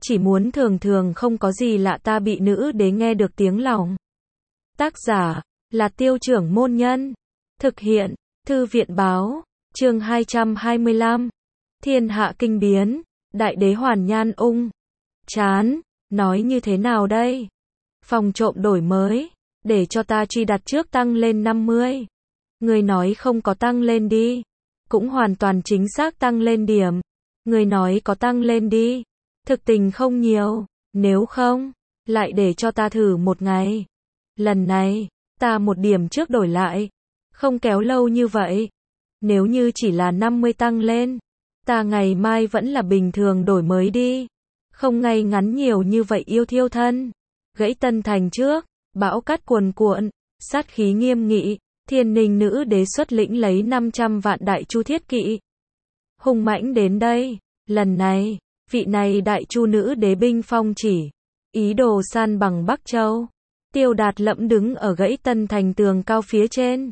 chỉ muốn thường thường không có gì lạ ta bị nữ đế nghe được tiếng lòng. Tác giả là Tiêu Trưởng Môn Nhân. Thực hiện Thư viện Báo. Chương 225. Thiên hạ kinh biến, đại đế hoàn nhan ung. Chán, nói như thế nào đây? Phòng trộm đổi mới, để cho ta truy đặt trước tăng lên 50. Người nói không có tăng lên đi. Cũng hoàn toàn chính xác tăng lên điểm. Người nói có tăng lên đi. Thực tình không nhiều, nếu không, lại để cho ta thử một ngày. Lần này, ta một điểm trước đổi lại. Không kéo lâu như vậy. Nếu như chỉ là 50 tăng lên, ta ngày mai vẫn là bình thường đổi mới đi. Không ngay ngắn nhiều như vậy yêu thiêu thân. Gãy Tân Thành trước, bão cát cuồn cuộn, sát khí nghiêm nghị, Thiên Ninh nữ đế xuất lĩnh lấy 500 vạn đại chu thiết kỵ. Hùng mãnh đến đây, lần này, vị này đại chu nữ đế binh phong chỉ, ý đồ san bằng Bắc Châu. Tiêu Đạt Lẫm đứng ở Gãy Tân Thành tường cao phía trên.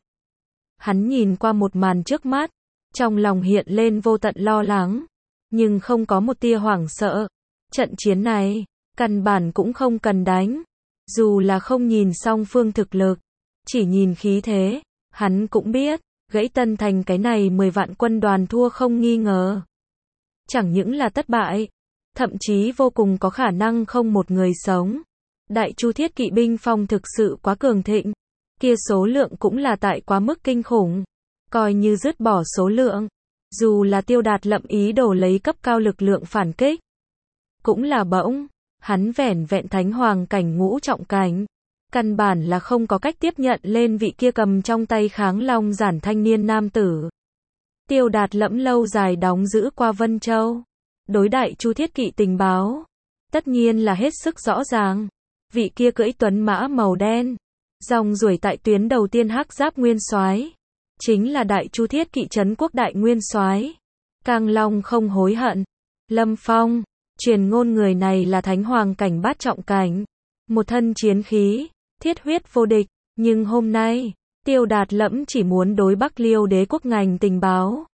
Hắn nhìn qua một màn trước mắt, trong lòng hiện lên vô tận lo lắng, nhưng không có một tia hoảng sợ. Trận chiến này, căn bản cũng không cần đánh. Dù là không nhìn song phương thực lực, chỉ nhìn khí thế, hắn cũng biết, Gãy Tân Thành cái này 10 vạn quân đoàn thua không nghi ngờ. Chẳng những là thất bại, thậm chí vô cùng có khả năng không một người sống. Đại chu thiết kỵ binh phong thực sự quá cường thịnh, kia số lượng cũng là tại quá mức kinh khủng. Coi như dứt bỏ số lượng, dù là Tiêu Đạt Lẫm ý đồ lấy cấp cao lực lượng phản kích, cũng là bỗng, hắn vẻn vẹn thánh hoàng cảnh ngũ trọng cảnh, căn bản là không có cách tiếp nhận lên vị kia cầm trong tay kháng long giản thanh niên nam tử. Tiêu Đạt Lẫm lâu dài đóng giữ qua Vân Châu, đối đại chu thiết kỵ tình báo, tất nhiên là hết sức rõ ràng. Vị kia cưỡi tuấn mã màu đen, rong ruổi tại tuyến đầu tiên hắc giáp nguyên soái, chính là đại chu thiết kỵ trấn quốc đại nguyên soái, Cang Long không hối hận. Lâm Phong, truyền ngôn người này là thánh hoàng cảnh bát trọng cảnh, một thân chiến khí, thiết huyết vô địch, nhưng hôm nay, Tiêu Đạt Lẫm chỉ muốn đối Bắc Liêu đế quốc ngành tình báo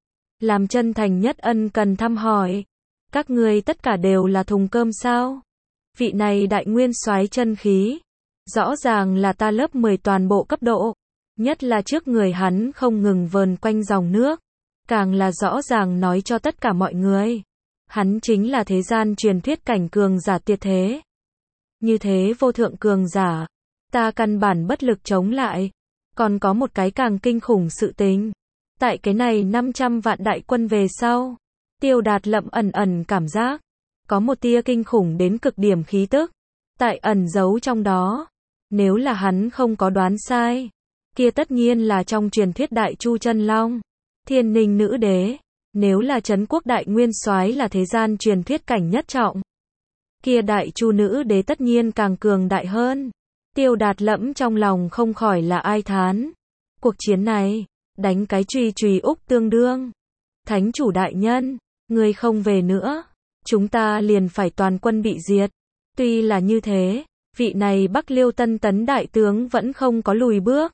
làm chân thành nhất ân cần thăm hỏi. Các ngươi tất cả đều là thùng cơm sao? Vị này đại nguyên soái chân khí, rõ ràng là ta lớp 10 toàn bộ cấp độ, nhất là trước người hắn không ngừng vờn quanh dòng nước, càng là rõ ràng nói cho tất cả mọi người, hắn chính là thế gian truyền thuyết cảnh cường giả tuyệt thế. Như thế vô thượng cường giả, ta căn bản bất lực chống lại. Còn có một cái càng kinh khủng sự tình, tại cái này 500 vạn đại quân về sau, Tiêu Đạt Lẫm ẩn ẩn cảm giác có một tia kinh khủng đến cực điểm khí tức tại ẩn giấu trong đó. Nếu là hắn không có đoán sai, kia tất nhiên là trong truyền thuyết đại chu chân long, Thiên Ninh nữ đế. Nếu là trấn quốc đại nguyên soái là thế gian truyền thuyết cảnh nhất trọng, kia đại chu nữ đế tất nhiên càng cường đại hơn. Tiêu Đạt Lẫm trong lòng không khỏi là ai thán. Cuộc chiến này, đánh cái truy truy úc tương đương. Thánh chủ đại nhân, ngươi không về nữa, chúng ta liền phải toàn quân bị diệt. Tuy là như thế, vị này Bắc Liêu Tân Tấn đại tướng vẫn không có lùi bước.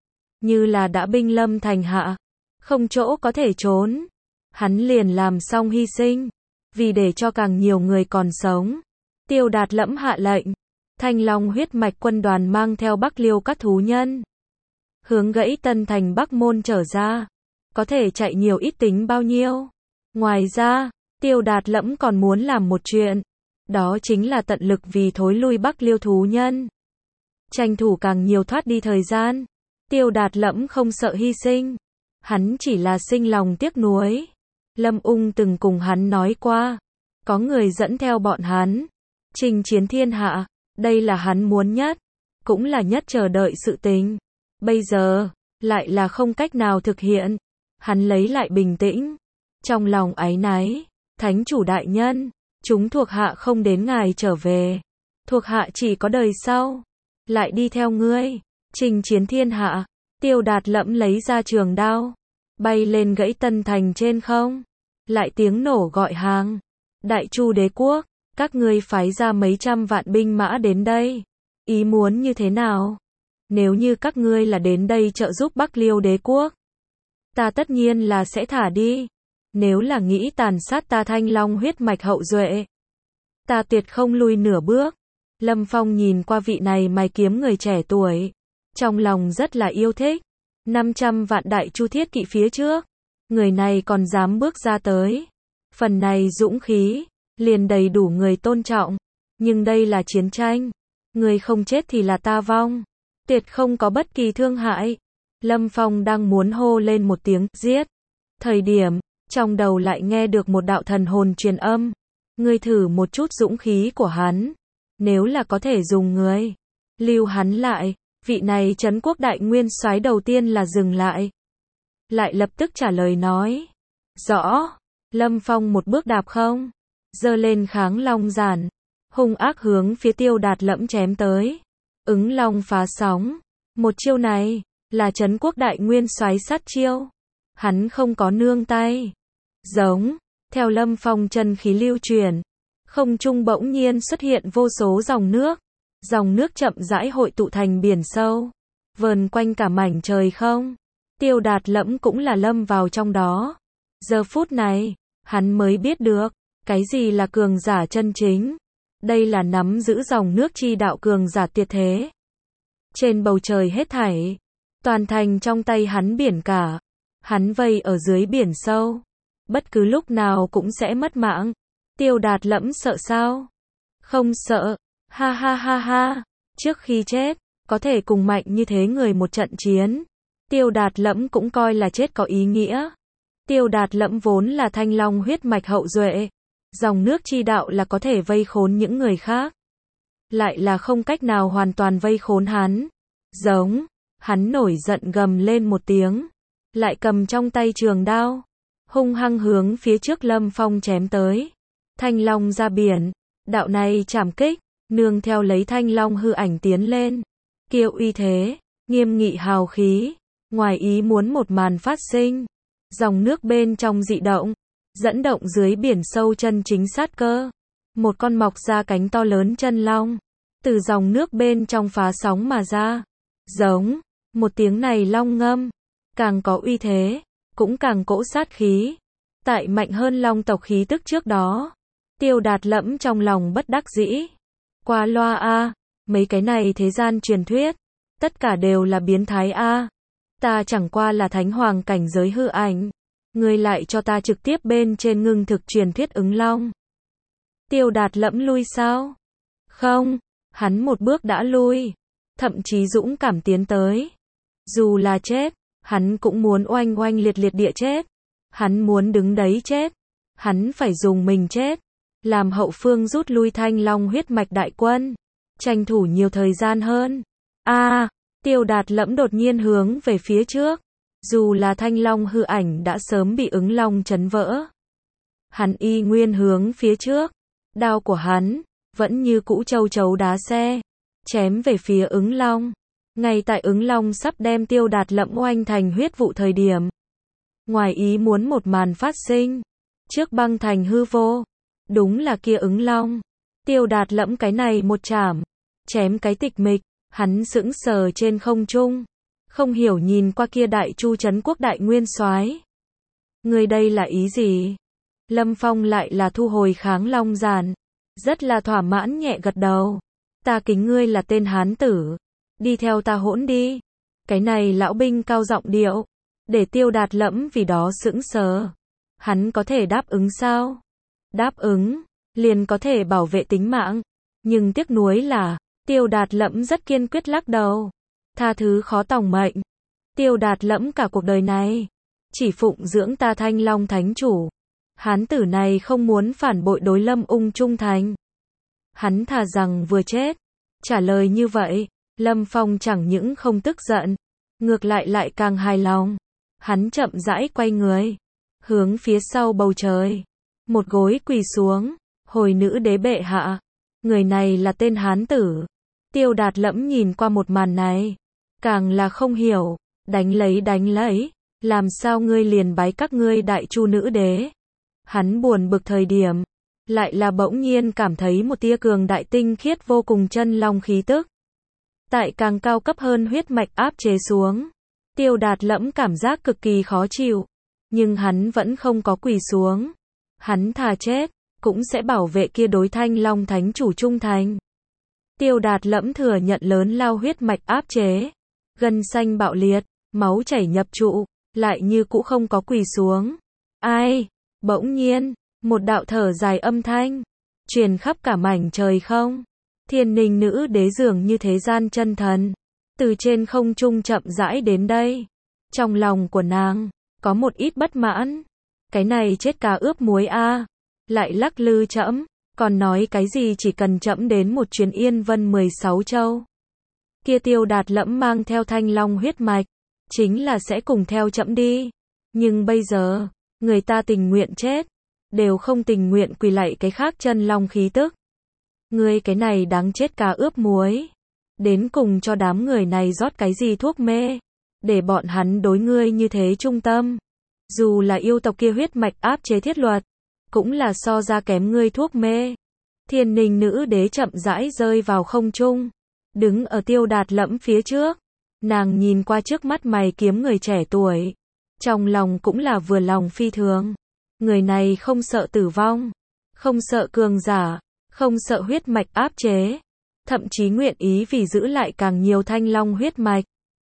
Như là đã binh lâm thành hạ, không chỗ có thể trốn. Hắn liền làm xong hy sinh, vì để cho càng nhiều người còn sống. Tiêu Đạt Lẫm hạ lệnh, Thanh Long huyết mạch quân đoàn mang theo Bắc Liêu các thú nhân, hướng Gãy Tân Thành Bắc môn trở ra, có thể chạy nhiều ít tính bao nhiêu. Ngoài ra, Tiêu Đạt Lẫm còn muốn làm một chuyện, đó chính là tận lực vì thối lui Bắc Liêu thú nhân, tranh thủ càng nhiều thoát đi thời gian. Tiêu Đạt Lẫm không sợ hy sinh, hắn chỉ là sinh lòng tiếc nuối. Lâm Ung từng cùng hắn nói qua, có người dẫn theo bọn hắn chinh chiến thiên hạ, đây là hắn muốn nhất, cũng là nhất chờ đợi sự tình. Bây giờ, lại là không cách nào thực hiện. Hắn lấy lại bình tĩnh, trong lòng áy náy. Thánh chủ đại nhân, chúng thuộc hạ không đến ngài trở về, thuộc hạ chỉ có đời sau, lại đi theo ngươi, chinh chiến thiên hạ. Tiêu Đạt Lẫm lấy ra trường đao, bay lên Gãy Tân Thành trên không, lại tiếng nổ gọi hàng. Đại chu đế quốc, các ngươi phái ra mấy trăm vạn binh mã đến đây, ý muốn như thế nào? Nếu như các ngươi là đến đây trợ giúp Bắc Liêu đế quốc, ta tất nhiên là sẽ thả đi. Nếu là nghĩ tàn sát ta Thanh Long huyết mạch hậu duệ, Ta tuyệt không lui nửa bước. Lâm Phong nhìn qua vị này mài kiếm người trẻ tuổi, trong lòng rất là yêu thích. 500 vạn đại chu thiết kỵ phía trước, người này còn dám bước ra tới. Phần này dũng khí, liền đầy đủ người tôn trọng. Nhưng đây là chiến tranh. Người không chết thì là ta vong. Tuyệt không có bất kỳ thương hại. Lâm Phong đang muốn hô lên một tiếng, giết. Thời điểm, trong đầu lại nghe được một đạo thần hồn truyền âm. Ngươi thử một chút dũng khí của hắn. Nếu là có thể dùng người, lưu hắn lại. Vị này trấn quốc đại nguyên soái đầu tiên là dừng lại. Lại lập tức trả lời nói. Rõ. Lâm Phong một bước đạp không. Giơ lên kháng long giản. Hung ác hướng phía Tiêu Đạt Lẫm chém tới. Ứng long phá sóng. Một chiêu này, là trấn quốc đại nguyên soái sát chiêu. Hắn không có nương tay. Giống. Theo Lâm Phong chân khí lưu truyền. Không trung bỗng nhiên xuất hiện vô số dòng nước. Dòng nước chậm rãi hội tụ thành biển sâu. Vờn quanh cả mảnh trời không. Tiêu Đạt Lẫm cũng là lâm vào trong đó. Giờ phút này, hắn mới biết được, cái gì là cường giả chân chính. Đây là nắm giữ dòng nước chi đạo cường giả tuyệt thế. Trên bầu trời hết thảy, toàn thành trong tay hắn biển cả. Hắn vây ở dưới biển sâu. Bất cứ lúc nào cũng sẽ mất mạng. Tiêu Đạt Lẫm sợ sao? Không sợ. Ha ha ha ha. Trước khi chết, có thể cùng mạnh như thế người một trận chiến. Tiêu Đạt Lẫm cũng coi là chết có ý nghĩa. Tiêu Đạt Lẫm vốn là thanh long huyết mạch hậu duệ. Dòng nước chi đạo là có thể vây khốn những người khác. Lại là không cách nào hoàn toàn vây khốn hắn. Giống. Hắn nổi giận gầm lên một tiếng. Lại cầm trong tay trường đao. Hung hăng hướng phía trước Lâm Phong chém tới. Thanh long ra biển. Đạo này chảm kích. Nương theo lấy thanh long hư ảnh tiến lên. Kiêu uy thế. Nghiêm nghị hào khí. Ngoài ý muốn một màn phát sinh. Dòng nước bên trong dị động. Dẫn động dưới biển sâu chân chính sát cơ. Một con mọc ra cánh to lớn chân long. Từ dòng nước bên trong phá sóng mà ra. Giống. Một tiếng này long ngâm. Càng có uy thế. Cũng càng cỗ sát khí. Tại mạnh hơn long tộc khí tức trước đó. Tiêu Đạt Lẫm trong lòng bất đắc dĩ. Qua loa a. Mấy cái này thế gian truyền thuyết. Tất cả đều là biến thái a. Ta chẳng qua là thánh hoàng cảnh giới hư ảnh. Ngươi lại cho ta trực tiếp bên trên ngưng thực truyền thuyết ứng long. Tiêu Đạt Lẫm lui sao? Không. Hắn một bước đã lui. Thậm chí dũng cảm tiến tới. Dù là chết, hắn cũng muốn oanh oanh liệt liệt địa chết. Hắn muốn đứng đấy chết. Hắn phải dùng mình chết. Làm hậu phương rút lui thanh long huyết mạch đại quân. Tranh thủ nhiều thời gian hơn. Tiêu Đạt Lẫm đột nhiên hướng về phía trước. Dù là thanh long hư ảnh đã sớm bị ứng long chấn vỡ. Hắn y nguyên hướng phía trước. Đao của hắn, vẫn như cũ châu chấu đá xe. Chém về phía ứng long. Ngay tại ứng long sắp đem Tiêu Đạt Lẫm oanh thành huyết vụ thời điểm. Ngoài ý muốn một màn phát sinh. Trước băng thành hư vô. Đúng là kia ứng long. Tiêu Đạt Lẫm cái này một chảm. Chém cái tịch mịch. Hắn sững sờ trên không trung. Không hiểu nhìn qua kia đại chu trấn quốc đại nguyên soái. Người đây là ý gì? Lâm Phong lại là thu hồi kháng long giản. Rất là thỏa mãn nhẹ gật đầu. Ta kính ngươi là tên hán tử. Đi theo ta hỗn đi. Cái này lão binh cao giọng điệu. Để Tiêu Đạt Lẫm vì đó sững sờ. Hắn có thể đáp ứng sao? Đáp ứng, liền có thể bảo vệ tính mạng. Nhưng tiếc nuối là, Tiêu Đạt Lẫm rất kiên quyết lắc đầu. Tha thứ khó tòng mệnh. Tiêu Đạt Lẫm cả cuộc đời này. Chỉ phụng dưỡng ta Thanh Long Thánh Chủ. Hán tử này không muốn phản bội đối Lâm Ung trung thành. Hắn thà rằng vừa chết. Trả lời như vậy, Lâm Phong chẳng những không tức giận. Ngược lại càng hài lòng. Hắn chậm rãi quay người. Hướng phía sau bầu trời. Một gối quỳ xuống. Hồi nữ đế bệ hạ. Người này là tên hán tử. Tiêu Đạt Lẫm nhìn qua một màn này. Càng là không hiểu. Đánh lấy. Làm sao ngươi liền bái các ngươi đại chu nữ đế. Hắn buồn bực thời điểm. Lại là bỗng nhiên cảm thấy một tia cường đại tinh khiết vô cùng chân long khí tức. Tại càng cao cấp hơn huyết mạch áp chế xuống. Tiêu Đạt Lẫm cảm giác cực kỳ khó chịu. Nhưng hắn vẫn không có quỳ xuống. Hắn thà chết, cũng sẽ bảo vệ kia đối Thanh Long Thánh chủ trung thành. Tiêu Đạt Lẫm thừa nhận lớn lao huyết mạch áp chế, gân xanh bạo liệt, máu chảy nhập trụ, lại như cũ không có quỳ xuống. Ai? Bỗng nhiên, một đạo thở dài âm thanh truyền khắp cả mảnh trời không. Thiên Ninh nữ đế dường như thế gian chân thần, từ trên không trung chậm rãi đến đây. Trong lòng của nàng có một ít bất mãn. Cái này chết cá ướp muối a, lại lắc lư trẫm, còn nói cái gì chỉ cần trẫm đến một chuyến Yên Vân 16 châu. Kia Tiêu Đạt Lẫm mang theo Thanh Long huyết mạch, chính là sẽ cùng theo trẫm đi. Nhưng bây giờ, người ta tình nguyện chết, đều không tình nguyện quỳ lạy cái khác chân long khí tức. Ngươi cái này đáng chết cá ướp muối, đến cùng cho đám người này rót cái gì thuốc mê, để bọn hắn đối ngươi như thế trung tâm. Dù là yêu tộc kia huyết mạch áp chế thiết luật, cũng là so ra kém ngươi thuốc mê. Thiên Ninh nữ đế chậm rãi rơi vào không trung, đứng ở Tiêu Đạt Lẫm phía trước. Nàng nhìn qua trước mắt mày kiếm người trẻ tuổi, trong lòng cũng là vừa lòng phi thường. Người này không sợ tử vong, không sợ cường giả, không sợ huyết mạch áp chế, thậm chí nguyện ý vì giữ lại càng nhiều Thanh Long huyết mạch,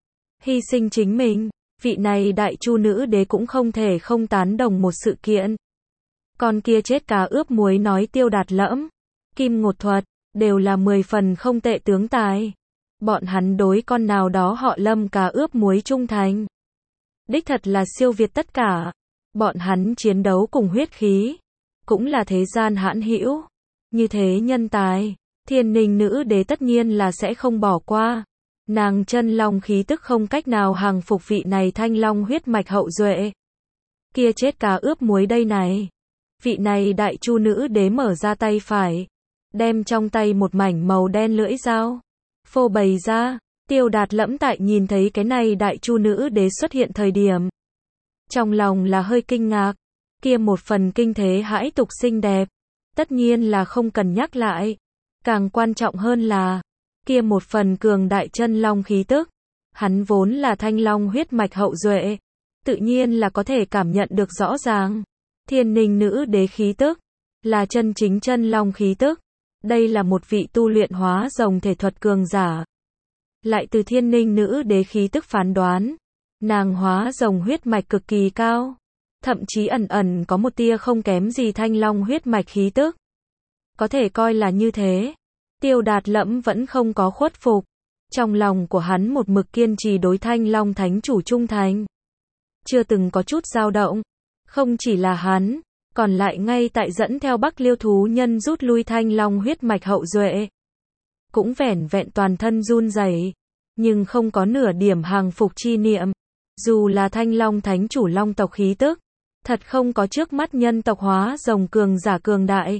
hy sinh chính mình. Vị này đại chu nữ đế cũng không thể không tán đồng một sự kiện. Con kia chết cá ướp muối nói Tiêu Đạt Lẫm, Kim Ngột Thuật, đều là 10 phần không tệ tướng tài. Bọn hắn đối con nào đó họ Lâm cá ướp muối trung thành, đích thật là siêu việt tất cả. Bọn hắn chiến đấu cùng huyết khí, cũng là thế gian hãn hữu. Như thế nhân tài, Thiên Ninh nữ đế tất nhiên là sẽ không bỏ qua. Nàng chân long khí tức không cách nào hàng phục vị này Thanh Long huyết mạch hậu duệ. Kia chết cá ướp muối đây này. Vị này đại chu nữ đế mở ra tay phải, đem trong tay một mảnh màu đen lưỡi dao phô bày ra. Tiêu Đạt Lẫm tại nhìn thấy cái này đại chu nữ đế xuất hiện thời điểm, trong lòng là hơi kinh ngạc. Kia một phần kinh thế hãi tục xinh đẹp, tất nhiên là không cần nhắc lại. Càng quan trọng hơn là, kia một phần cường đại chân long khí tức. Hắn vốn là Thanh Long huyết mạch hậu duệ, tự nhiên là có thể cảm nhận được rõ ràng. Thiên Ninh nữ đế khí tức, là chân chính chân long khí tức. Đây là một vị tu luyện hóa rồng thể thuật cường giả. Lại từ Thiên Ninh nữ đế khí tức phán đoán, nàng hóa rồng huyết mạch cực kỳ cao, thậm chí ẩn ẩn có một tia không kém gì Thanh Long huyết mạch khí tức. Có thể coi là như thế. Tiêu Đạt Lẫm vẫn không có khuất phục. Trong lòng của hắn một mực kiên trì đối Thanh Long Thánh chủ trung thành, chưa từng có chút dao động. Không chỉ là hắn, còn lại ngay tại dẫn theo Bắc Liêu thú nhân rút lui Thanh Long huyết mạch hậu duệ, cũng vẻn vẹn toàn thân run rẩy, nhưng không có nửa điểm hàng phục chi niệm. Dù là Thanh Long Thánh chủ long tộc khí tức, thật không có trước mắt nhân tộc hóa rồng cường giả cường đại,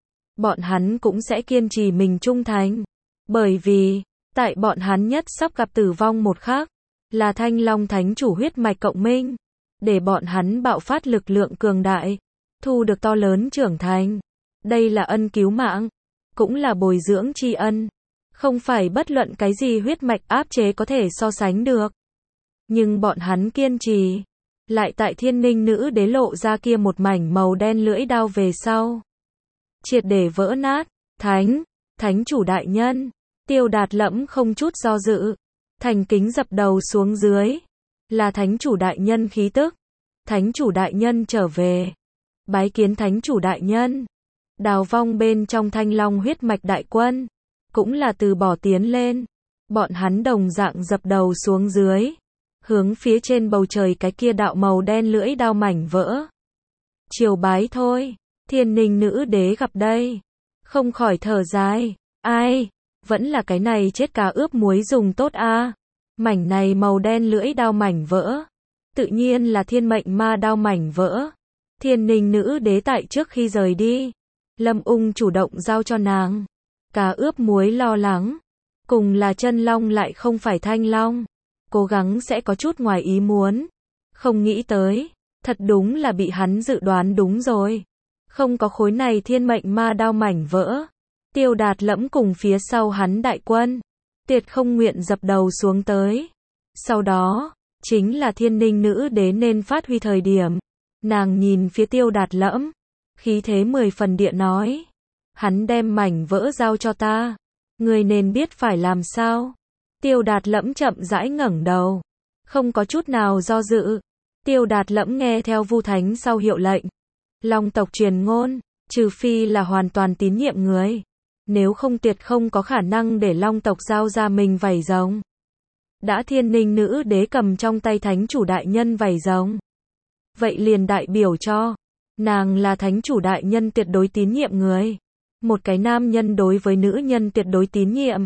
bọn hắn cũng sẽ kiên trì mình trung thành. Bởi vì, tại bọn hắn nhất sắp gặp tử vong một khắc, là Thanh Long Thánh chủ huyết mạch cộng minh, để bọn hắn bạo phát lực lượng cường đại, thu được to lớn trưởng thành. Đây là ân cứu mạng, cũng là bồi dưỡng tri ân, không phải bất luận cái gì huyết mạch áp chế có thể so sánh được. Nhưng bọn hắn kiên trì, lại tại Thiên Ninh nữ đế lộ ra kia một mảnh màu đen lưỡi đao về sau, triệt để vỡ nát. Thánh chủ đại nhân. Tiêu Đạt Lẫm không chút do dự, thành kính dập đầu xuống dưới. Là Thánh chủ đại nhân khí tức. Thánh chủ đại nhân trở về. Bái kiến Thánh chủ đại nhân. Đào vong bên trong Thanh Long huyết mạch đại quân, cũng là từ bỏ tiến lên. Bọn hắn đồng dạng dập đầu xuống dưới, hướng phía trên bầu trời cái kia đạo màu đen lưỡi đao mảnh vỡ. Triều bái thôi. Thiên Ninh nữ đế gặp đây, không khỏi thở dài. Ai, vẫn là cái này chết cá ướp muối dùng tốt a. Mảnh này màu đen lưỡi đao mảnh vỡ, tự nhiên là thiên mệnh ma đao mảnh vỡ. Thiên Ninh nữ đế tại trước khi rời đi, Lâm Ung chủ động giao cho nàng. Cá ướp muối lo lắng, cùng là chân long lại không phải thanh long, cố gắng sẽ có chút ngoài ý muốn. Không nghĩ tới, thật đúng là bị hắn dự đoán đúng rồi. Không có khối này thiên mệnh ma đao mảnh vỡ, Tiêu Đạt Lẫm cùng phía sau hắn đại quân, tuyệt không nguyện dập đầu xuống tới. Sau đó, chính là Thiên Ninh nữ đế nên phát huy thời điểm. Nàng nhìn phía Tiêu Đạt Lẫm, khí thế 10 phần địa nói. Hắn đem mảnh vỡ giao cho ta. Ngươi nên biết phải làm sao. Tiêu Đạt Lẫm chậm rãi ngẩng đầu. Không có chút nào do dự. Tiêu Đạt Lẫm nghe theo Vu Thánh sau hiệu lệnh. Long tộc truyền ngôn, trừ phi là hoàn toàn tín nhiệm người. Nếu không tuyệt không có khả năng để Long tộc giao ra mình vảy rồng. Đã Thiên Ninh nữ đế cầm trong tay thánh chủ đại nhân vảy rồng. Vậy liền đại biểu cho, nàng là thánh chủ đại nhân tuyệt đối tín nhiệm người. Một cái nam nhân đối với nữ nhân tuyệt đối tín nhiệm.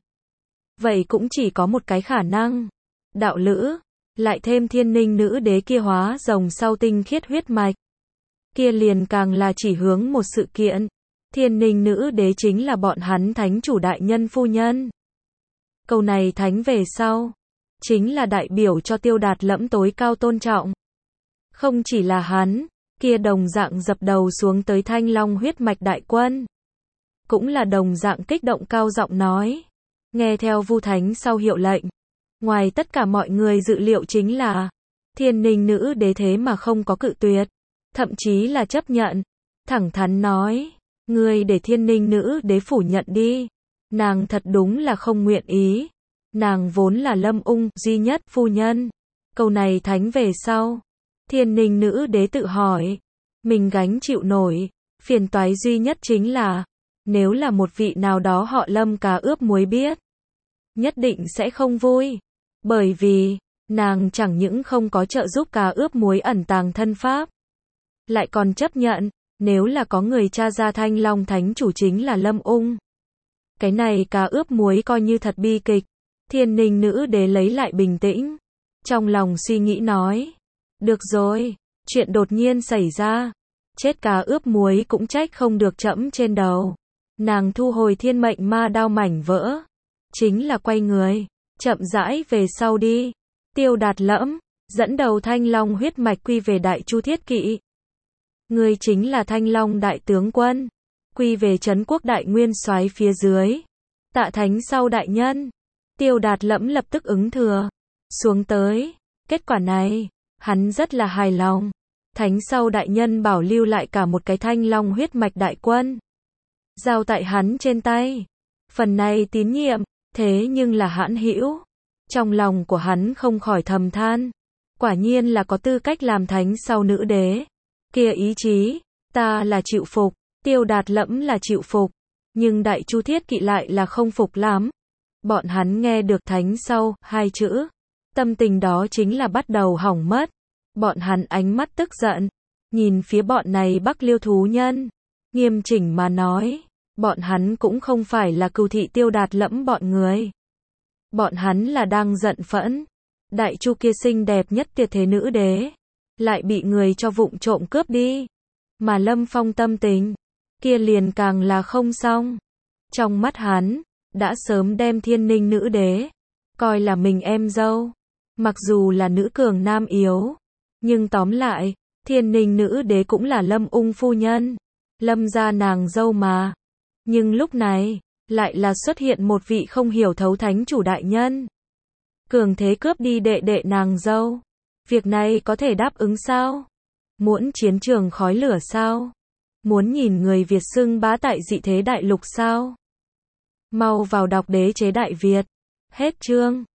Vậy cũng chỉ có một cái khả năng. Đạo lữ, lại thêm Thiên Ninh nữ đế kia hóa rồng sau tinh khiết huyết mạch. Kia liền càng là chỉ hướng một sự kiện. Thiên Ninh nữ đế chính là bọn hắn thánh chủ đại nhân phu nhân. Câu này thánh về sau, chính là đại biểu cho Tiêu Đạt Lẫm tối cao tôn trọng. Không chỉ là hắn, kia đồng dạng dập đầu xuống tới Thanh Long huyết mạch đại quân. Cũng là đồng dạng kích động cao giọng nói. Nghe theo Vu Thánh sau hiệu lệnh. Ngoài tất cả mọi người dự liệu chính là, Thiên Ninh nữ đế thế mà không có cự tuyệt. Thậm chí là chấp nhận. Thẳng thắn nói, ngươi để Thiên Ninh nữ đế phủ nhận đi. Nàng thật đúng là không nguyện ý. Nàng vốn là Lâm Ung duy nhất phu nhân. Câu này thánh về sau. Thiên Ninh nữ đế tự hỏi. Mình gánh chịu nổi. Phiền toái duy nhất chính là, nếu là một vị nào đó họ Lâm cá ướp muối biết, nhất định sẽ không vui. Bởi vì, nàng chẳng những không có trợ giúp cá ướp muối ẩn tàng thân pháp. Lại còn chấp nhận, nếu là có người tra ra Thanh Long thánh chủ chính là Lâm Ung. Cái này cá ướp muối coi như thật bi kịch. Thiên Ninh nữ đế lấy lại bình tĩnh. Trong lòng suy nghĩ nói. Được rồi, chuyện đột nhiên xảy ra. Chết cá ướp muối cũng trách không được trẫm trên đầu. Nàng thu hồi thiên mệnh ma đao mảnh vỡ. Chính là quay người, chậm rãi về sau đi. Tiêu Đạt Lẫm, dẫn đầu Thanh Long huyết mạch quy về Đại Chu Thiết Kỵ. Ngươi chính là Thanh Long đại tướng quân. Quy về Trấn Quốc đại nguyên soái phía dưới. Tạ thánh sau đại nhân. Tiêu Đạt Lẫm lập tức ứng thừa. Xuống tới. Kết quả này, hắn rất là hài lòng. Thánh sau đại nhân bảo lưu lại cả một cái Thanh Long huyết mạch đại quân. Giao tại hắn trên tay. Phần này tín nhiệm, thế nhưng là hãn hữu. Trong lòng của hắn không khỏi thầm than. Quả nhiên là có tư cách làm thánh sau nữ đế. Kia ý chí, ta là chịu phục. Tiêu Đạt Lẫm là chịu phục. Nhưng Đại Chu Thiết Kỵ lại là không phục lắm. Bọn hắn nghe được thánh sau, hai chữ. Tâm tình đó chính là bắt đầu hỏng mất. Bọn hắn ánh mắt tức giận. Nhìn phía bọn này Bắc Liêu thú nhân. Nghiêm chỉnh mà nói. Bọn hắn cũng không phải là cừu thị Tiêu Đạt Lẫm bọn người. Bọn hắn là đang giận phẫn. Đại Chu kia xinh đẹp nhất tuyệt thế nữ đế. Lại bị người cho vụng trộm cướp đi. Mà Lâm Phong tâm tình. Kia liền càng là không xong. Trong mắt hắn, đã sớm đem Thiên Ninh nữ đế. Coi là mình em dâu. Mặc dù là nữ cường nam yếu. Nhưng tóm lại, Thiên Ninh nữ đế cũng là Lâm Ung phu nhân. Lâm gia nàng dâu mà. Nhưng lúc này, lại là xuất hiện một vị không hiểu thấu thánh chủ đại nhân. Cường thế cướp đi đệ đệ nàng dâu. Việc này có thể đáp ứng sao? Muốn chiến trường khói lửa sao? Muốn nhìn người Việt xưng bá tại dị thế đại lục sao? Mau vào đọc Đế chế Đại Việt. Hết chương.